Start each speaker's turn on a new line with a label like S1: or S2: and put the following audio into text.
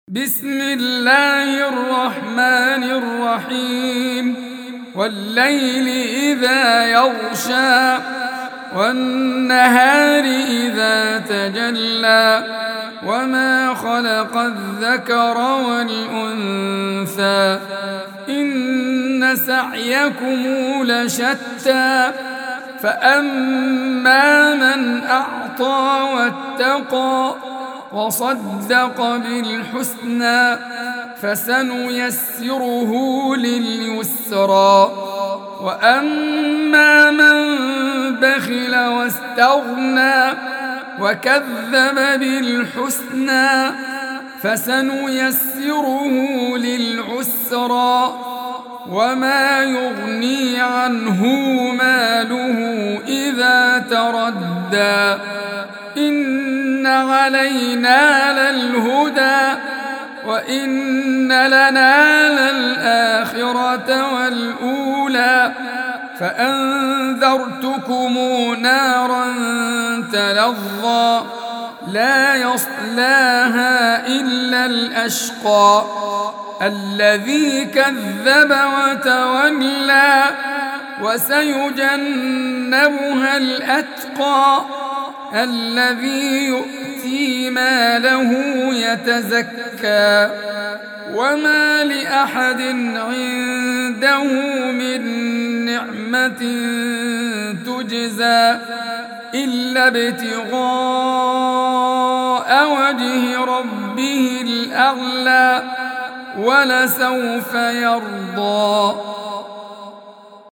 S1: بسم الله الرحمن الرحيم والليل إذا يغشى والنهار إذا تجلى وما خلق الذكر والأنثى إن سعيكم لشتى فأما من أعطى واتقى وصدق بالحسنى فسنيسره لليسرى وأما من بخل واستغنى وكذب بالحسنى فسنيسره للعسرى وما يغني عنه ماله إذا تردى إن علينا للهدى وإن لنا للآخرة والأولى فأنذرتكم نارا تلظى لا يصلاها إلا الأشقى الذي كذب وتولى وسيجنبها الأتقى الذي يؤتي ماله يتزكى وما لأحد عنده من نعمة تجزى إلا ابتغاء وجه ربه الأعلى ولسوف يرضى.